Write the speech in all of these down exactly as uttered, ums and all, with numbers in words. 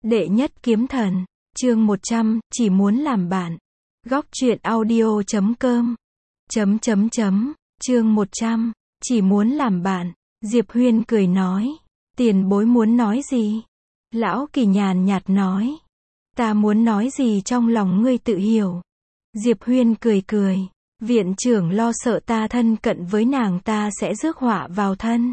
Đệ nhất kiếm thần, chương một trăm, chỉ muốn làm bạn. Góc truyện audio chấm com. Chấm chấm chấm, chương một trăm, chỉ muốn làm bạn. Diệp Huyên cười nói, tiền bối muốn nói gì? Lão Kỳ nhàn nhạt nói, ta muốn nói gì trong lòng ngươi tự hiểu. Diệp Huyên cười cười, viện trưởng lo sợ ta thân cận với nàng ta sẽ rước họa vào thân.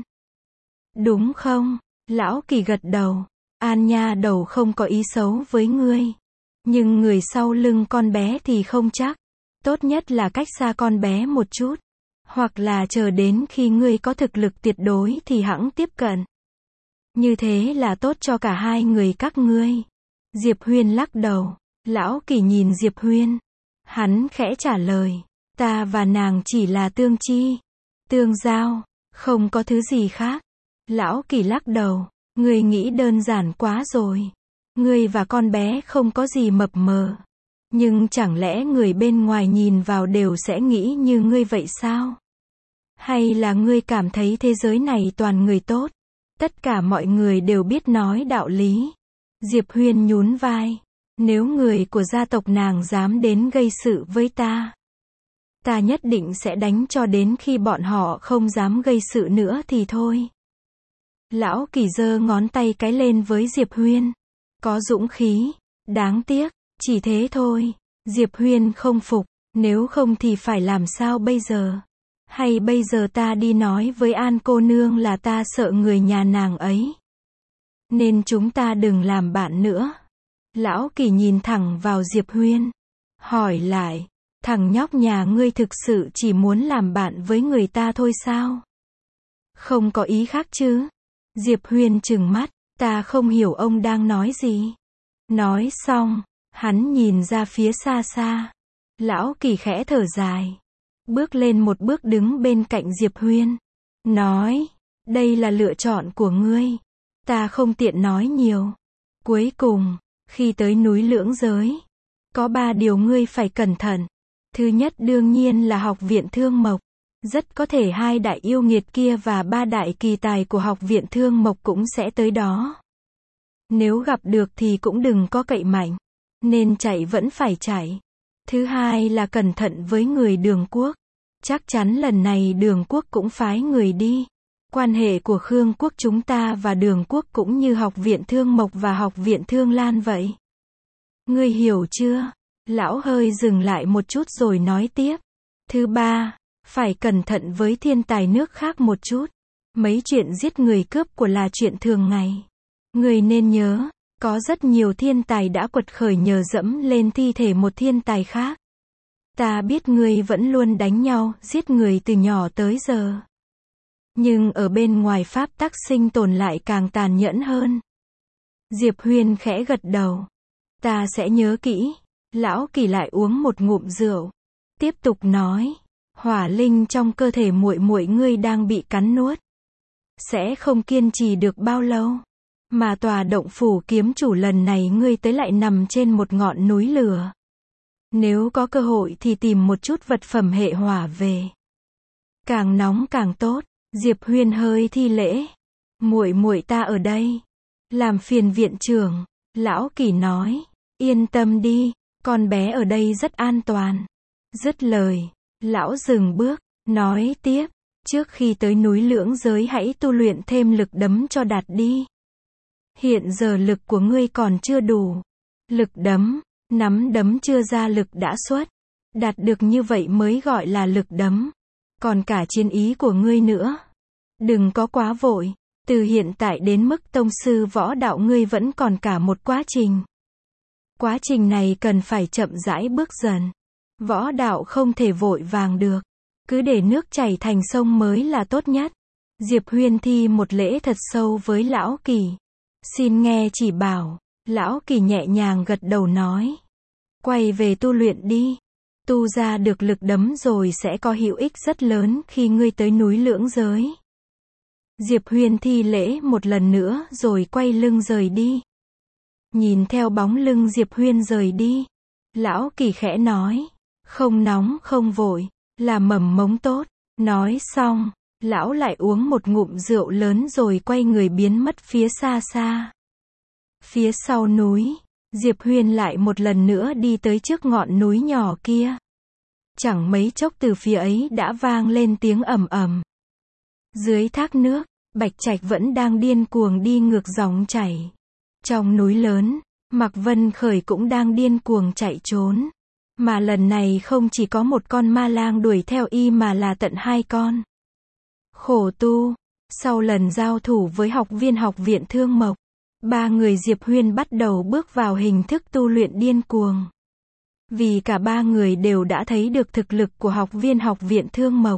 Đúng không? Lão Kỳ gật đầu. An nha đầu không có ý xấu với ngươi. Nhưng người sau lưng con bé thì không chắc. Tốt nhất là cách xa con bé một chút. Hoặc là chờ đến khi ngươi có thực lực tuyệt đối thì hẵng tiếp cận. Như thế là tốt cho cả hai người các ngươi. Diệp Huyên lắc đầu. Lão Kỳ nhìn Diệp Huyên. Hắn khẽ trả lời. Ta và nàng chỉ là tương chi. Tương giao. Không có thứ gì khác. Lão Kỳ lắc đầu. Ngươi nghĩ đơn giản quá rồi. Ngươi và con bé không có gì mập mờ. Nhưng chẳng lẽ người bên ngoài nhìn vào đều sẽ nghĩ như ngươi vậy sao? Hay là ngươi cảm thấy thế giới này toàn người tốt? Tất cả mọi người đều biết nói đạo lý. Diệp Huyên nhún vai. Nếu người của gia tộc nàng dám đến gây sự với ta, ta nhất định sẽ đánh cho đến khi bọn họ không dám gây sự nữa thì thôi. Lão Kỳ giơ ngón tay cái lên với Diệp Huyên. Có dũng khí. Đáng tiếc. Chỉ thế thôi. Diệp Huyên không phục. Nếu không thì phải làm sao bây giờ? Hay bây giờ ta đi nói với An cô nương là ta sợ người nhà nàng ấy. Nên chúng ta đừng làm bạn nữa. Lão Kỳ nhìn thẳng vào Diệp Huyên. Hỏi lại. Thằng nhóc nhà ngươi thực sự chỉ muốn làm bạn với người ta thôi sao? Không có ý khác chứ? Diệp Huyên trừng mắt, ta không hiểu ông đang nói gì. Nói xong, hắn nhìn ra phía xa xa. Lão Kỳ khẽ thở dài. Bước lên một bước đứng bên cạnh Diệp Huyên. Nói, đây là lựa chọn của ngươi. Ta không tiện nói nhiều. Cuối cùng, khi tới núi Lưỡng Giới, có ba điều ngươi phải cẩn thận. Thứ nhất đương nhiên là học viện Thương Mộc. Rất có thể hai đại yêu nghiệt kia và ba đại kỳ tài của học viện Thương Mộc cũng sẽ tới đó. Nếu gặp được thì cũng đừng có cậy mạnh. Nên chạy vẫn phải chạy. Thứ hai là cẩn thận với người Đường Quốc. Chắc chắn lần này Đường Quốc cũng phái người đi. Quan hệ của Khương Quốc chúng ta và Đường Quốc cũng như học viện Thương Mộc và học viện Thương Lan vậy. Ngươi hiểu chưa? Lão hơi dừng lại một chút rồi nói tiếp. Thứ ba, phải cẩn thận với thiên tài nước khác một chút. Mấy chuyện giết người cướp của là chuyện thường ngày. Người nên nhớ, có rất nhiều thiên tài đã quật khởi nhờ dẫm lên thi thể một thiên tài khác. Ta biết ngươi vẫn luôn đánh nhau, giết người từ nhỏ tới giờ. Nhưng ở bên ngoài pháp tắc sinh tồn lại càng tàn nhẫn hơn. Diệp Huyên khẽ gật đầu. Ta sẽ nhớ kỹ. Lão Kỳ lại uống một ngụm rượu. Tiếp tục nói. Hỏa linh trong cơ thể muội muội ngươi đang bị cắn nuốt. Sẽ không kiên trì được bao lâu. Mà tòa động phủ kiếm chủ lần này ngươi tới lại nằm trên một ngọn núi lửa. Nếu có cơ hội thì tìm một chút vật phẩm hệ hỏa về. Càng nóng càng tốt. Diệp Huyên hơi thi lễ. Muội muội ta ở đây. Làm phiền viện trưởng. Lão Kỳ nói. Yên tâm đi. Con bé ở đây rất an toàn. Dứt lời. Lão dừng bước, nói tiếp, trước khi tới núi Lưỡng Giới hãy tu luyện thêm lực đấm cho đạt đi. Hiện giờ lực của ngươi còn chưa đủ. Lực đấm, nắm đấm chưa ra lực đã xuất. Đạt được như vậy mới gọi là lực đấm. Còn cả chiến ý của ngươi nữa. Đừng có quá vội, từ hiện tại đến mức tông sư võ đạo ngươi vẫn còn cả một quá trình. Quá trình này cần phải chậm rãi bước dần. Võ đạo không thể vội vàng được. Cứ để nước chảy thành sông mới là tốt nhất. Diệp Huyên thi một lễ thật sâu với Lão Kỳ. Xin nghe chỉ bảo. Lão Kỳ nhẹ nhàng gật đầu nói. Quay về tu luyện đi. Tu ra được lực đấm rồi sẽ có hữu ích rất lớn khi ngươi tới núi Lưỡng Giới. Diệp Huyên thi lễ một lần nữa rồi quay lưng rời đi. Nhìn theo bóng lưng Diệp Huyên rời đi. Lão Kỳ khẽ nói. Không nóng không vội, là mầm mống tốt. Nói xong, lão lại uống một ngụm rượu lớn rồi quay người biến mất phía xa xa. Phía sau núi, Diệp Huyên lại một lần nữa đi tới trước ngọn núi nhỏ kia. Chẳng mấy chốc từ phía ấy đã vang lên tiếng ầm ầm. Dưới thác nước, Bạch Trạch vẫn đang điên cuồng đi ngược dòng chảy. Trong núi lớn, Mạc Vân Khởi cũng đang điên cuồng chạy trốn. Mà lần này không chỉ có một con ma lang đuổi theo y mà là tận hai con. Khổ tu, sau lần giao thủ với học viên học viện Thương Mộc, ba người Diệp Huyên bắt đầu bước vào hình thức tu luyện điên cuồng. Vì cả ba người đều đã thấy được thực lực của học viên học viện Thương Mộc.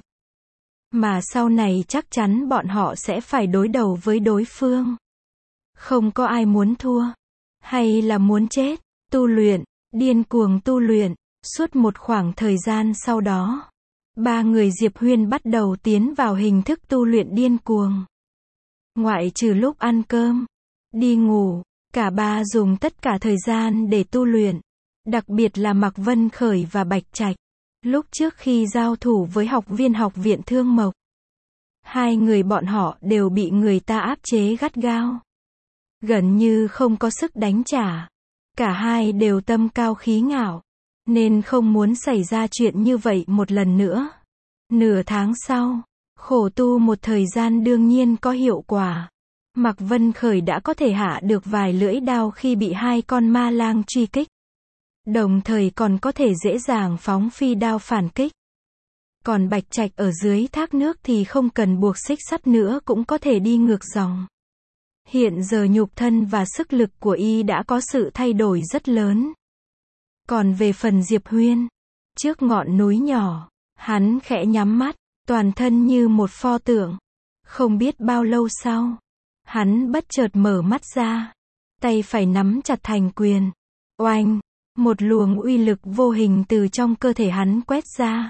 Mà sau này chắc chắn bọn họ sẽ phải đối đầu với đối phương. Không có ai muốn thua, hay là muốn chết. Tu luyện, điên cuồng tu luyện. Suốt một khoảng thời gian sau đó, ba người Diệp Huyên bắt đầu tiến vào hình thức tu luyện điên cuồng. Ngoại trừ lúc ăn cơm, đi ngủ, cả ba dùng tất cả thời gian để tu luyện. Đặc biệt là Mạc Vân Khởi và Bạch Trạch. Lúc trước khi giao thủ với học viên học viện Thương Mộc, hai người bọn họ đều bị người ta áp chế gắt gao. Gần như không có sức đánh trả. Cả hai đều tâm cao khí ngạo, nên không muốn xảy ra chuyện như vậy một lần nữa. Nửa tháng sau, khổ tu một thời gian đương nhiên có hiệu quả. Mạc Vân Khởi đã có thể hạ được vài lưỡi đao khi bị hai con ma lang truy kích. Đồng thời còn có thể dễ dàng phóng phi đao phản kích. Còn Bạch Trạch ở dưới thác nước thì không cần buộc xích sắt nữa cũng có thể đi ngược dòng. Hiện giờ nhục thân và sức lực của y đã có sự thay đổi rất lớn. Còn về phần Diệp Huyên, trước ngọn núi nhỏ, hắn khẽ nhắm mắt, toàn thân như một pho tượng. Không biết bao lâu sau, hắn bất chợt mở mắt ra, tay phải nắm chặt thành quyền. Oanh, một luồng uy lực vô hình từ trong cơ thể hắn quét ra.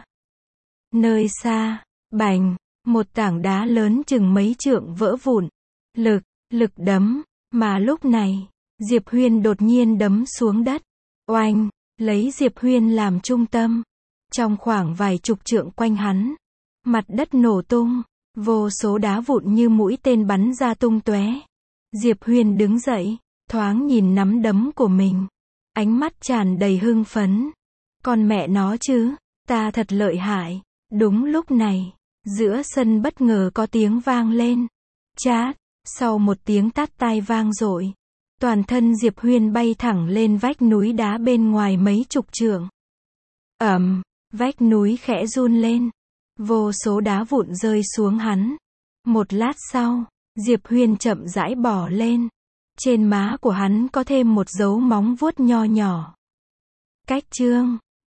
Nơi xa, bành, một tảng đá lớn chừng mấy trượng vỡ vụn. Lực, lực đấm, mà lúc này, Diệp Huyên đột nhiên đấm xuống đất. Oanh, lấy Diệp Huyên làm trung tâm. Trong khoảng vài chục trượng quanh hắn, mặt đất nổ tung, vô số đá vụn như mũi tên bắn ra tung tóe. Diệp Huyên đứng dậy, thoáng nhìn nắm đấm của mình. Ánh mắt tràn đầy hưng phấn. Con mẹ nó chứ, ta thật lợi hại. Đúng lúc này, giữa sân bất ngờ có tiếng vang lên. Chát, sau một tiếng tát tai vang dội, toàn thân Diệp Huyên bay thẳng lên vách núi đá bên ngoài mấy chục trượng. Ầm, vách núi khẽ run lên. Vô số đá vụn rơi xuống hắn. Một lát sau, Diệp Huyên chậm rãi bò lên. Trên má của hắn có thêm một dấu móng vuốt nho nhỏ. Cách chương